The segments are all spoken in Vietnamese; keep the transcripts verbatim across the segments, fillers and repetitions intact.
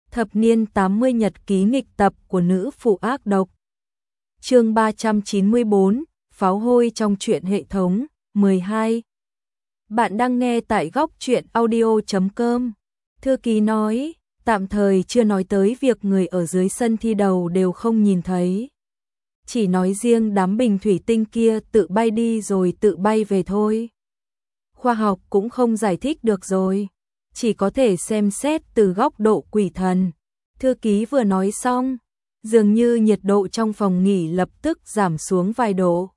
Thập niên tám mươi nhật ký nghịch tập của nữ phụ ác độc. Chương ba trăm chín mươi bốn, pháo hôi trong truyện hệ thống, mười hai. Bạn đang nghe tại góc truyện audio chấm com. Thư ký nói, tạm thời chưa nói tới việc người ở dưới sân thi đấu đều không nhìn thấy. Chỉ nói riêng đám bình thủy tinh kia tự bay đi rồi tự bay về thôi. Khoa học cũng không giải thích được rồi. Chỉ có thể xem xét từ góc độ quỷ thần. Thư ký vừa nói xong, dường như nhiệt độ trong phòng nghỉ lập tức giảm xuống vài độ.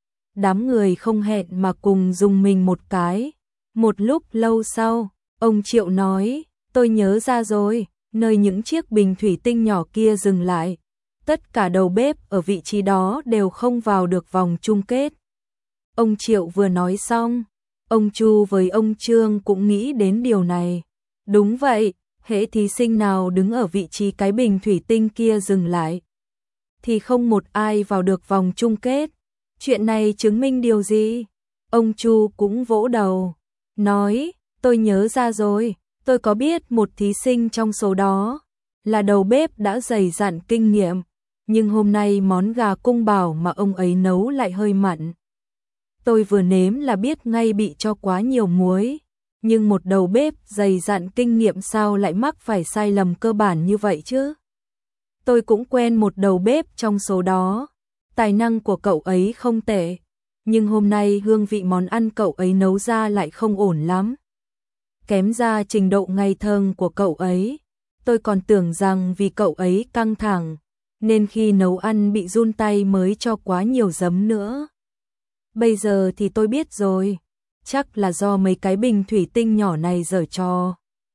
Đám người không hẹn mà cùng dùng mình một cái. Một lúc lâu sau, ông Triệu nói, tôi nhớ ra rồi, nơi những chiếc bình thủy tinh nhỏ kia dừng lại. Tất cả đầu bếp ở vị trí đó đều không vào được vòng chung kết. Ông Triệu vừa nói xong, ông Chu với ông Trương cũng nghĩ đến điều này. Đúng vậy, hễ thí sinh nào đứng ở vị trí cái bình thủy tinh kia dừng lại, thì không một ai vào được vòng chung kết. Chuyện này chứng minh điều gì? Ông Chu cũng vỗ đầu, nói, tôi nhớ ra rồi, tôi có biết một thí sinh trong số đó, là đầu bếp đã dày dặn kinh nghiệm, nhưng hôm nay món gà cung bảo mà ông ấy nấu lại hơi mặn. Tôi vừa nếm là biết ngay bị cho quá nhiều muối, nhưng một đầu bếp dày dặn kinh nghiệm sao lại mắc phải sai lầm cơ bản như vậy chứ? Tôi cũng quen một đầu bếp trong số đó, tài năng của cậu ấy không tệ, nhưng hôm nay hương vị món ăn cậu ấy nấu ra lại không ổn lắm. Kém ra trình độ ngây thơ của cậu ấy, tôi còn tưởng rằng vì cậu ấy căng thẳng, nên khi nấu ăn bị run tay mới cho quá nhiều giấm nữa. Bây giờ thì tôi biết rồi, chắc là do mấy cái bình thủy tinh nhỏ này giở trò.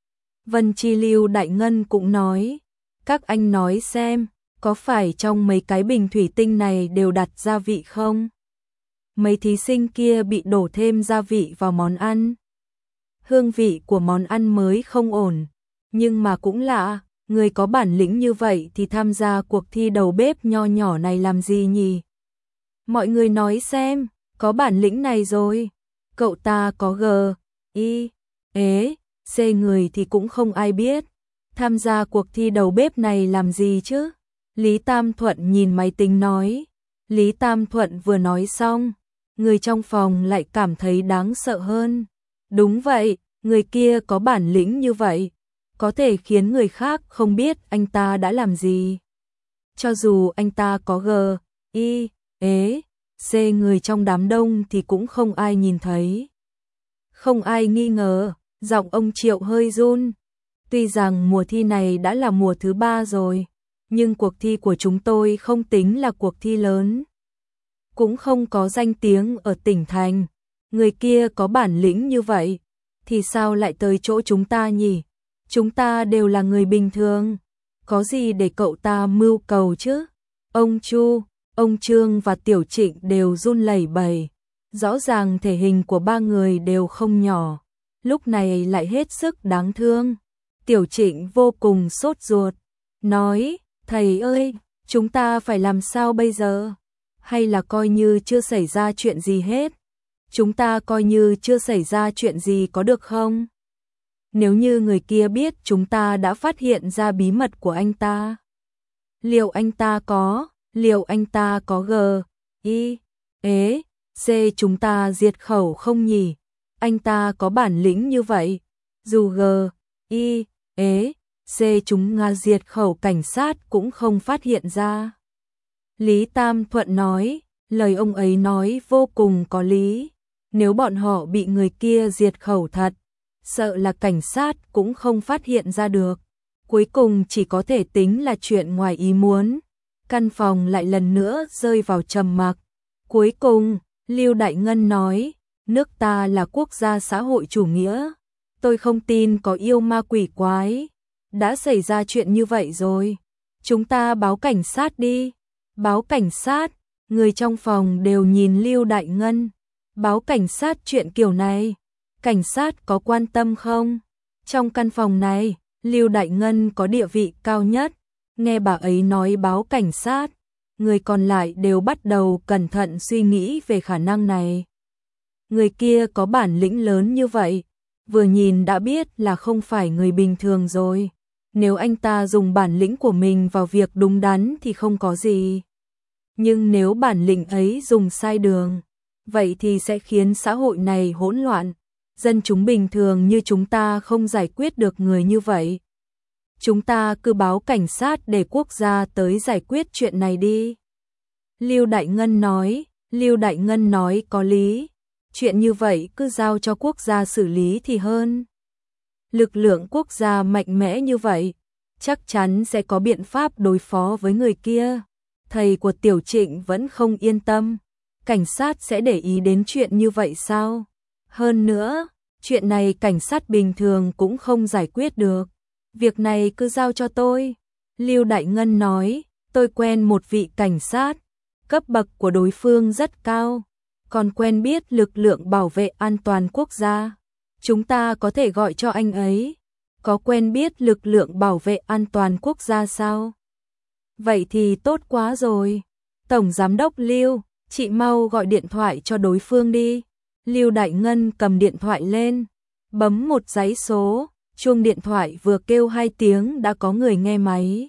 Vân Chi Lưu Đại Ngân cũng nói, các anh nói xem, có phải trong mấy cái bình thủy tinh này đều đặt gia vị không? Mấy thí sinh kia bị đổ thêm gia vị vào món ăn. Hương vị của món ăn mới không ổn, nhưng mà cũng lạ, người có bản lĩnh như vậy thì tham gia cuộc thi đầu bếp nho nhỏ này làm gì nhỉ? Mọi người nói xem, có bản lĩnh này rồi, cậu ta có G, I, ế, C người thì cũng không ai biết, tham gia cuộc thi đầu bếp này làm gì chứ? Lý Tam Thuận nhìn máy tính nói. Lý Tam Thuận vừa nói xong, người trong phòng lại cảm thấy đáng sợ hơn. Đúng vậy, người kia có bản lĩnh như vậy, có thể khiến người khác không biết anh ta đã làm gì. Cho dù anh ta có G, I, ế, C người trong đám đông thì cũng không ai nhìn thấy. Không ai nghi ngờ, giọng ông Triệu hơi run. Tuy rằng mùa thi này đã là mùa thứ ba rồi, nhưng cuộc thi của chúng tôi không tính là cuộc thi lớn, cũng không có danh tiếng ở tỉnh thành. Người kia có bản lĩnh như vậy, thì sao lại tới chỗ chúng ta nhỉ? Chúng ta đều là người bình thường, có gì để cậu ta mưu cầu chứ? Ông Chu, ông Trương và Tiểu Trịnh đều run lẩy bẩy. Rõ ràng thể hình của ba người đều không nhỏ, lúc này lại hết sức đáng thương. Tiểu Trịnh vô cùng sốt ruột, nói, thầy ơi, chúng ta phải làm sao bây giờ? Hay là coi như chưa xảy ra chuyện gì hết? Chúng ta coi như chưa xảy ra chuyện gì có được không? Nếu như người kia biết chúng ta đã phát hiện ra bí mật của anh ta, liệu anh ta có, liệu anh ta có G, I, ế, C chúng ta diệt khẩu không nhỉ? Anh ta có bản lĩnh như vậy, dù G, I, ế, C chúng Nga diệt khẩu cảnh sát cũng không phát hiện ra. Lý Tam Thuận nói, lời ông ấy nói vô cùng có lý. Nếu bọn họ bị người kia diệt khẩu thật, sợ là cảnh sát cũng không phát hiện ra được. Cuối cùng chỉ có thể tính là chuyện ngoài ý muốn. Căn phòng lại lần nữa rơi vào trầm mặc. Cuối cùng, Lưu Đại Ngân nói, nước ta là quốc gia xã hội chủ nghĩa. Tôi không tin có yêu ma quỷ quái. Đã xảy ra chuyện như vậy rồi, chúng ta báo cảnh sát đi. Báo cảnh sát, người trong phòng đều nhìn Lưu Đại Ngân. Báo cảnh sát chuyện kiểu này, cảnh sát có quan tâm không? Trong căn phòng này, Lưu Đại Ngân có địa vị cao nhất. Nghe bà ấy nói báo cảnh sát, người còn lại đều bắt đầu cẩn thận suy nghĩ về khả năng này. Người kia có bản lĩnh lớn như vậy, vừa nhìn đã biết là không phải người bình thường rồi. Nếu anh ta dùng bản lĩnh của mình vào việc đúng đắn thì không có gì. Nhưng nếu bản lĩnh ấy dùng sai đường, vậy thì sẽ khiến xã hội này hỗn loạn. Dân chúng bình thường như chúng ta không giải quyết được người như vậy. Chúng ta cứ báo cảnh sát để quốc gia tới giải quyết chuyện này đi. Lưu Đại Ngân nói, Lưu Đại Ngân nói có lý. Chuyện như vậy cứ giao cho quốc gia xử lý thì hơn. Lực lượng quốc gia mạnh mẽ như vậy, chắc chắn sẽ có biện pháp đối phó với người kia. Thầy của Tiểu Trịnh vẫn không yên tâm. Cảnh sát sẽ để ý đến chuyện như vậy sao? Hơn nữa, chuyện này cảnh sát bình thường cũng không giải quyết được. Việc này cứ giao cho tôi. Lưu Đại Ngân nói, tôi quen một vị cảnh sát. Cấp bậc của đối phương rất cao. Còn quen biết lực lượng bảo vệ an toàn quốc gia. Chúng ta có thể gọi cho anh ấy. Có quen biết lực lượng bảo vệ an toàn quốc gia sao? Vậy thì tốt quá rồi. Tổng Giám đốc Lưu, chị mau gọi điện thoại cho đối phương đi. Lưu Đại Ngân cầm điện thoại lên, bấm một dãy số, chuông điện thoại vừa kêu hai tiếng đã có người nghe máy.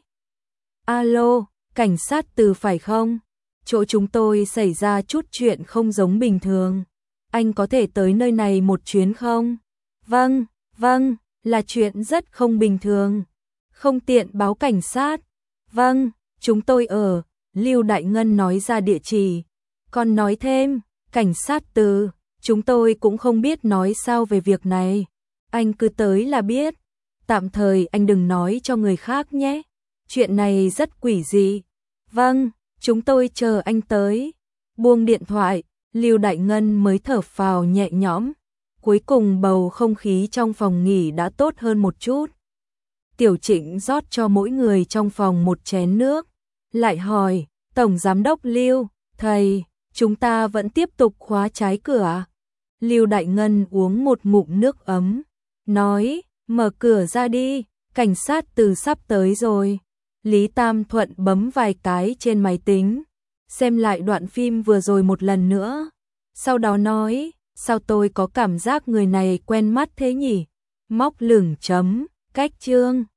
Alo, cảnh sát Từ phải không? Chỗ chúng tôi xảy ra chút chuyện không giống bình thường. Anh có thể tới nơi này một chuyến không? Vâng, vâng, là chuyện rất không bình thường. Không tiện báo cảnh sát. Vâng, chúng tôi ở. Lưu Đại Ngân nói ra địa chỉ. Còn nói thêm, cảnh sát Từ, chúng tôi cũng không biết nói sao về việc này. Anh cứ tới là biết. Tạm thời anh đừng nói cho người khác nhé. Chuyện này rất quỷ dị. Vâng, chúng tôi chờ anh tới. Buông điện thoại, Lưu Đại Ngân mới thở phào nhẹ nhõm. Cuối cùng bầu không khí trong phòng nghỉ đã tốt hơn một chút. Tiểu Trịnh rót cho mỗi người trong phòng một chén nước. Lại hỏi, Tổng Giám đốc Lưu, thầy, chúng ta vẫn tiếp tục khóa trái cửa. Lưu Đại Ngân uống một ngụm nước ấm, nói, mở cửa ra đi, cảnh sát Từ sắp tới rồi. Lý Tam Thuận bấm vài cái trên máy tính, xem lại đoạn phim vừa rồi một lần nữa. Sau đó nói, sao tôi có cảm giác người này quen mắt thế nhỉ? Móc lửng chấm, cách chương.